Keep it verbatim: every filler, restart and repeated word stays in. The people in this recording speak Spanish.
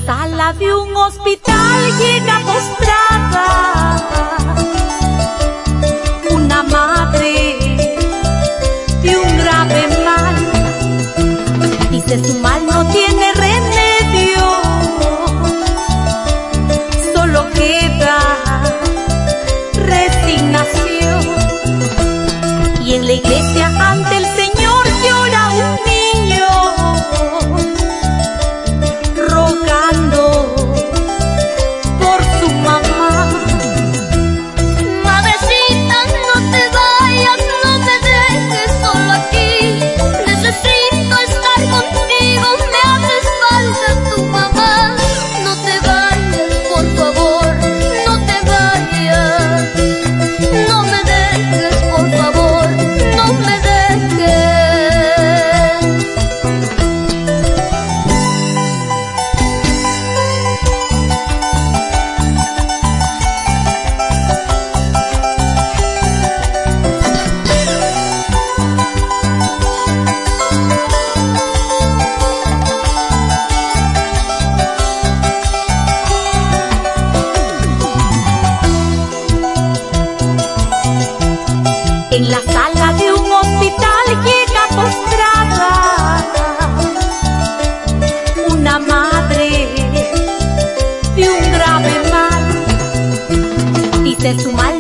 sala de un hospital llega postrada una madre de un grave mal. Dice su mal no tiene remedio, solo queda resignación. Y en la iglesia ante el Señor llora un niño, rogando por su mamá. Madrecita, no te vayas, no me dejes solo aquí. Necesito estar contigo, me hace falta tu mamá. No te vayas, por favor, no te vayas. No me dejes, por favor, no me dejes. En la sala de un hospital llega postrada una madre de un grave mal. Dice su mal